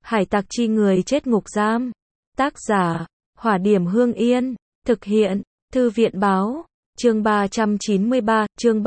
Hải tặc chi người chết ngục giam. Tác giả, Hỏa Điểm Hương Yên. Thực hiện, Thư viện Báo. Chương 393, chương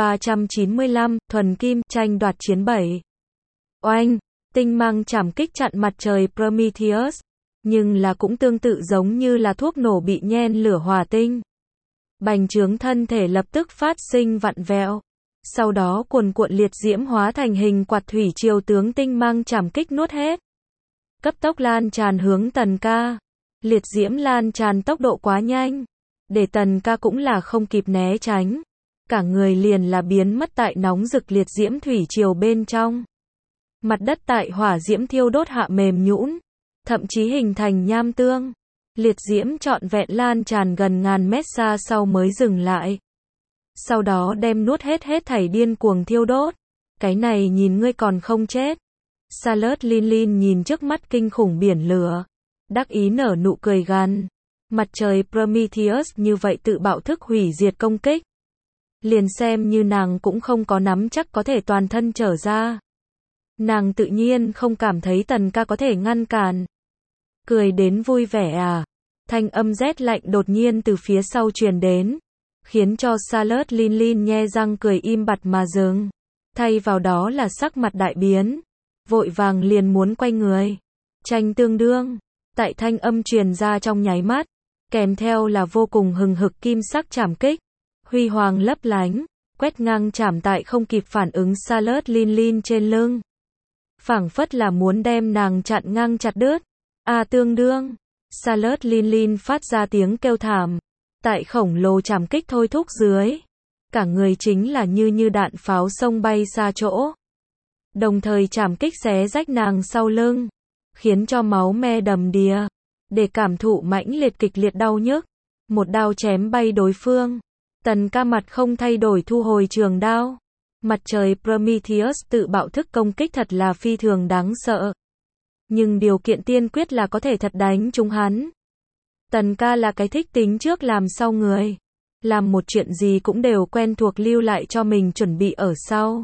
395, Thuần Kim, tranh đoạt chiến 7. Oanh, tinh mang chảm kích chặn mặt trời Prometheus. Nhưng là cũng tương tự giống như là thuốc nổ bị nhen lửa hỏa tinh. Bành trướng thân thể lập tức phát sinh vặn vẹo. Sau đó cuồn cuộn liệt diễm hóa thành hình quạt thủy triều tướng tinh mang chảm kích nuốt hết. Cấp tốc lan tràn hướng Tần Ca. Liệt diễm lan tràn tốc độ quá nhanh, để Tần Ca cũng là không kịp né tránh. Cả người liền là biến mất tại nóng rực liệt diễm thủy triều bên trong. Mặt đất tại hỏa diễm thiêu đốt hạ mềm nhũn, thậm chí hình thành nham tương. Liệt diễm trọn vẹn lan tràn gần ngàn mét xa sau mới dừng lại. Sau đó đem nuốt hết thảy điên cuồng thiêu đốt. Cái này nhìn ngươi còn không chết. Charlotte Lin nhìn trước mắt kinh khủng biển lửa, đắc ý nở nụ cười gằn. Mặt trời Prometheus như vậy tự bạo thức hủy diệt công kích. Liền xem như nàng cũng không có nắm chắc có thể toàn thân trở ra. Nàng tự nhiên không cảm thấy Tần Ca có thể ngăn cản. Cười đến vui vẻ à? Thanh âm rét lạnh đột nhiên từ phía sau truyền đến, khiến cho Charlotte Lin nhe răng cười im bặt mà dừng. Thay vào đó là sắc mặt đại biến, vội vàng liền muốn quay người. Tranh tương đương, tại thanh âm truyền ra trong nháy mắt, kèm theo là vô cùng hừng hực kim sắc chảm kích, huy hoàng lấp lánh, quét ngang chảm tại không kịp phản ứng Charlotte Lin trên lưng. Phảng phất là muốn đem nàng chặn ngang chặt đứt. Tương đương, Charlotte Lin phát ra tiếng kêu thảm. Tại khổng lồ chảm kích thôi thúc dưới, cả người chính là như đạn pháo xông bay xa chỗ. Đồng thời chảm kích xé rách nàng sau lưng, khiến cho máu me đầm đìa. Để cảm thụ mãnh liệt kịch liệt đau nhức, một đao chém bay đối phương. Tần Ca mặt không thay đổi thu hồi trường đao. Mặt trời Prometheus tự bạo thức công kích thật là phi thường đáng sợ. Nhưng điều kiện tiên quyết là có thể thật đánh trúng hắn. Tần Ca là cái thích tính trước làm sau người. Làm một chuyện gì cũng đều quen thuộc lưu lại cho mình chuẩn bị ở sau.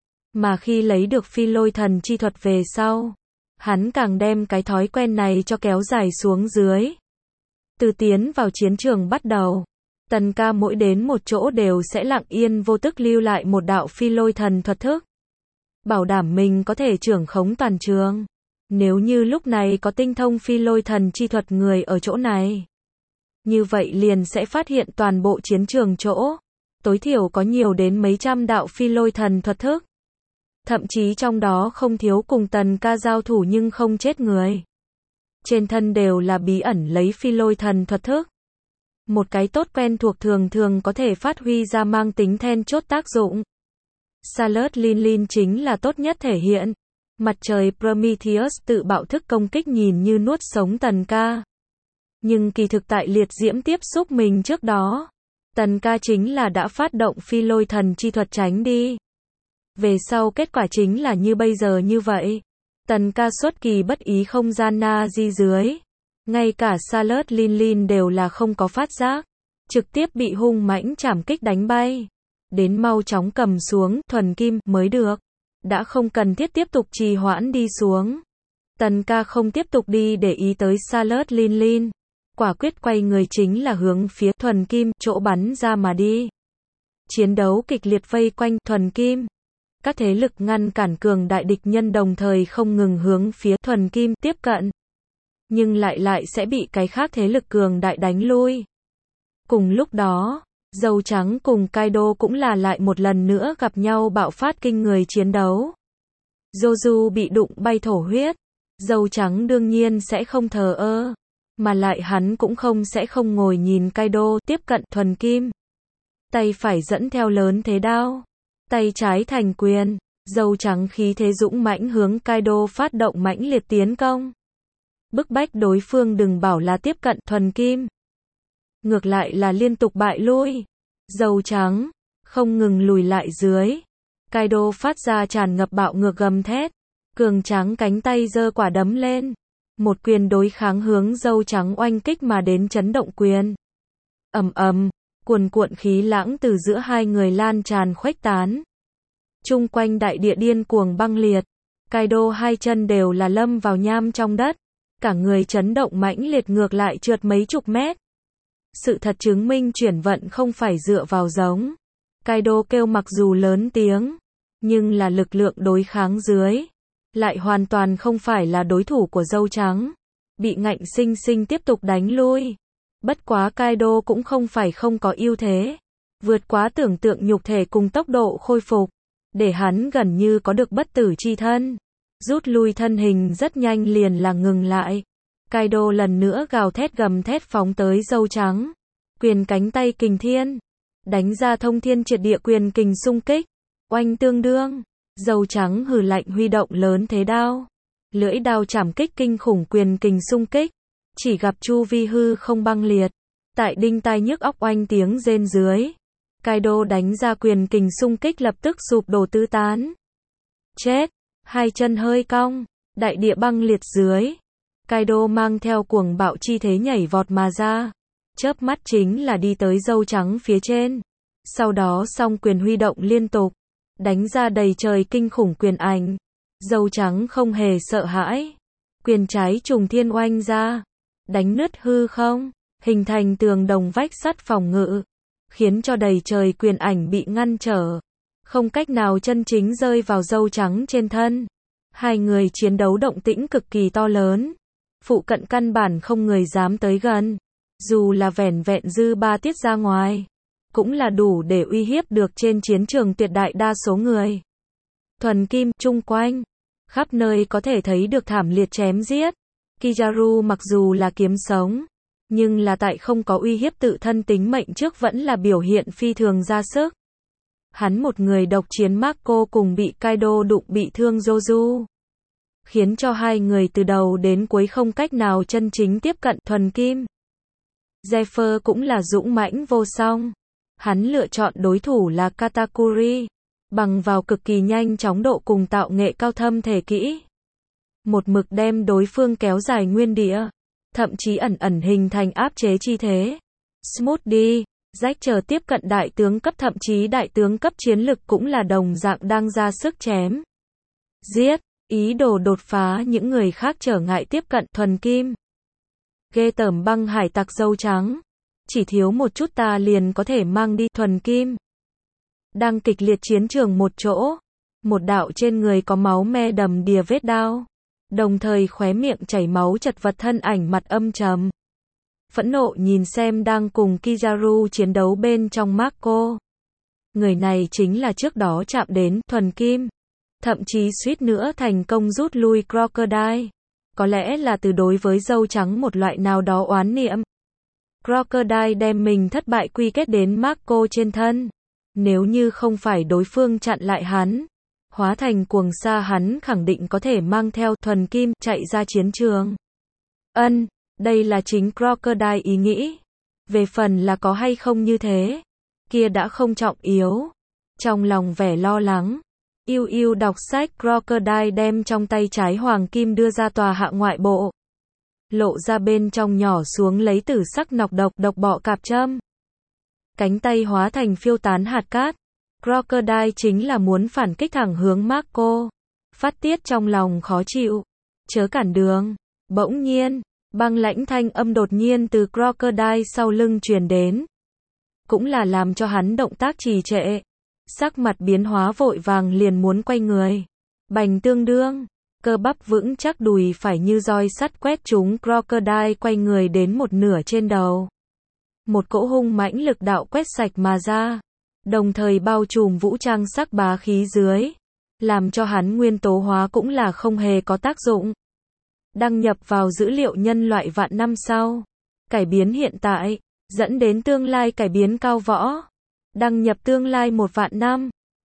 Mà khi lấy được phi lôi thần chi thuật về sau, hắn càng đem cái thói quen này cho kéo dài xuống dưới. Từ tiến vào chiến trường bắt đầu, Tần Ca mỗi đến một chỗ đều sẽ lặng yên vô tức lưu lại một đạo phi lôi thần thuật thức. Bảo đảm mình có thể trưởng khống toàn trường. Nếu như lúc này có tinh thông phi lôi thần chi thuật người ở chỗ này, như vậy liền sẽ phát hiện toàn bộ chiến trường chỗ, tối thiểu có nhiều đến mấy trăm đạo phi lôi thần thuật thức. Thậm chí trong đó không thiếu cùng Tần Ca giao thủ nhưng không chết người. Trên thân đều là bí ẩn lấy phi lôi thần thuật thức. Một cái tốt quen thuộc thường có thể phát huy ra mang tính then chốt tác dụng. Charlotte Lin chính là tốt nhất thể hiện. Mặt trời Prometheus tự bạo thức công kích nhìn như nuốt sống Tần Ca. Nhưng kỳ thực tại liệt diễm tiếp xúc mình trước đó, Tần Ca chính là đã phát động phi lôi thần chi thuật tránh đi. Về sau kết quả chính là như bây giờ như vậy. Tần Ca xuất kỳ bất ý không gian na di dưới. Ngay cả Charlotte Lin đều là không có phát giác. Trực tiếp bị hung mãnh chảm kích đánh bay. Đến mau chóng cầm xuống thuần kim mới được. Đã không cần thiết tiếp tục trì hoãn đi xuống. Tần Ca không tiếp tục đi để ý tới Charlotte Lin. Quả quyết quay người chính là hướng phía thuần kim chỗ bắn ra mà đi. Chiến đấu kịch liệt vây quanh thuần kim. Các thế lực ngăn cản cường đại địch nhân đồng thời không ngừng hướng phía thuần kim tiếp cận. Nhưng lại sẽ bị cái khác thế lực cường đại đánh lui. Cùng lúc đó, Dâu Trắng cùng Kaido cũng là lại một lần nữa gặp nhau bạo phát kinh người chiến đấu. Joju bị đụng bay thổ huyết. Dâu Trắng đương nhiên sẽ không thờ ơ. Mà lại hắn cũng sẽ không ngồi nhìn Kaido tiếp cận thuần kim. Tay phải dẫn theo lớn thế đao. Tay trái thành quyền. Dâu Trắng khí thế dũng mãnh hướng Kaido phát động mãnh liệt tiến công. Bức bách đối phương đừng bảo là tiếp cận thuần kim. Ngược lại là liên tục bại lui. Dâu Trắng không ngừng lùi lại dưới. Kaido phát ra tràn ngập bạo ngược gầm thét. Cường tráng cánh tay giơ quả đấm lên. Một quyền đối kháng hướng Dâu Trắng oanh kích mà đến chấn động quyền. Ầm ầm, cuồn cuộn khí lãng từ giữa hai người lan tràn khuếch tán. Chung quanh đại địa điên cuồng băng liệt. Kaido hai chân đều là lâm vào nham trong đất. Cả người chấn động mãnh liệt ngược lại trượt mấy chục mét. Sự thật chứng minh chuyển vận không phải dựa vào giống. Kaido kêu mặc dù lớn tiếng, nhưng là lực lượng đối kháng dưới. Lại hoàn toàn không phải là đối thủ của dâu trắng. Bị ngạnh sinh sinh tiếp tục đánh lui. Bất quá Kaido cũng không phải không có ưu thế. Vượt quá tưởng tượng nhục thể cùng tốc độ khôi phục. Để hắn gần như có được bất tử chi thân. Rút lui thân hình rất nhanh liền là ngừng lại. Kaido lần nữa gào thét gầm thét phóng tới dâu trắng. Quyền cánh tay kình thiên. Đánh ra thông thiên triệt địa quyền kình xung kích. Oanh tương đương. Dâu trắng hừ lạnh huy động lớn thế đao. Lưỡi đao chảm kích kinh khủng quyền kình xung kích. Chỉ gặp chu vi hư không băng liệt. Tại đinh tai nhức óc oanh tiếng rên dưới. Kaido đánh ra quyền kình xung kích lập tức sụp đổ tứ tán. Chết. Hai chân hơi cong. Đại địa băng liệt dưới. Kaido mang theo cuồng bạo chi thế nhảy vọt mà ra. Chớp mắt chính là đi tới dâu trắng phía trên. Sau đó song quyền huy động liên tục. Đánh ra đầy trời kinh khủng quyền ảnh. Dâu trắng không hề sợ hãi. Quyền trái trùng thiên oanh ra. Đánh nứt hư không. Hình thành tường đồng vách sắt phòng ngự. Khiến cho đầy trời quyền ảnh bị ngăn trở. Không cách nào chân chính rơi vào dâu trắng trên thân. Hai người chiến đấu động tĩnh cực kỳ to lớn. Phụ cận căn bản không người dám tới gần. Dù là vẻn vẹn dư ba tiết ra ngoài. Cũng là đủ để uy hiếp được trên chiến trường tuyệt đại đa số người. Thuần kim, chung quanh. Khắp nơi có thể thấy được thảm liệt chém giết. Kizaru mặc dù là kiếm sống. Nhưng là tại không có uy hiếp tự thân tính mệnh trước vẫn là biểu hiện phi thường ra sức. Hắn một người độc chiến Marco cùng bị Kaido đụng bị thương Joju. Khiến cho hai người từ đầu đến cuối không cách nào chân chính tiếp cận thuần kim. Zephyr cũng là dũng mãnh vô song. Hắn lựa chọn đối thủ là Katakuri. Bằng vào cực kỳ nhanh chóng độ cùng tạo nghệ cao thâm thể kỹ. Một mực đem đối phương kéo dài nguyên địa. Thậm chí ẩn ẩn hình thành áp chế chi thế. Smoothie, Jack chờ tiếp cận đại tướng cấp thậm chí đại tướng cấp chiến lực cũng là đồng dạng đang ra sức chém. Giết, ý đồ đột phá những người khác trở ngại tiếp cận thuần kim. Ghê tởm băng hải tặc dâu trắng. Chỉ thiếu một chút ta liền có thể mang đi thuần kim. Đang kịch liệt chiến trường một chỗ. Một đạo trên người có máu me đầm đìa vết đao. Đồng thời khóe miệng chảy máu chật vật thân ảnh mặt âm trầm. Phẫn nộ nhìn xem đang cùng Kizaru chiến đấu bên trong Marco. Người này chính là trước đó chạm đến thuần kim. Thậm chí suýt nữa thành công rút lui Crocodile. Có lẽ là từ đối với dâu trắng một loại nào đó oán niệm. Crocodile đem mình thất bại quy kết đến Marco trên thân. Nếu như không phải đối phương chặn lại hắn. Hóa thành cuồng sa hắn khẳng định có thể mang theo thuần kim chạy ra chiến trường. Đây là chính Crocodile ý nghĩ. Về phần là có hay không như thế, kia đã không trọng yếu. Trong lòng vẻ lo lắng, Yêu đọc sách Crocodile đem trong tay trái hoàng kim đưa ra tòa hạ ngoại bộ. Lộ ra bên trong nhỏ xuống lấy tử sắc nọc độc bọ cạp châm. Cánh tay hóa thành phiêu tán hạt cát. Crocodile chính là muốn phản kích thẳng hướng Marco. Phát tiết trong lòng khó chịu. Chớ cản đường. Bỗng nhiên, băng lãnh thanh âm đột nhiên từ Crocodile sau lưng truyền đến. Cũng là làm cho hắn động tác trì trệ. Sắc mặt biến hóa vội vàng liền muốn quay người. Bành tương đương. Cơ bắp vững chắc đùi phải như roi sắt quét trúng Crocodile quay người đến một nửa trên đầu. Một cỗ hung mãnh lực đạo quét sạch mà ra. Đồng thời bao trùm vũ trang sắc bá khí dưới. Làm cho hắn nguyên tố hóa cũng là không hề có tác dụng. Đăng nhập vào dữ liệu nhân loại vạn năm sau. Cải biến hiện tại. Dẫn đến tương lai cải biến cao võ. Đăng nhập tương lai 1 vạn năm.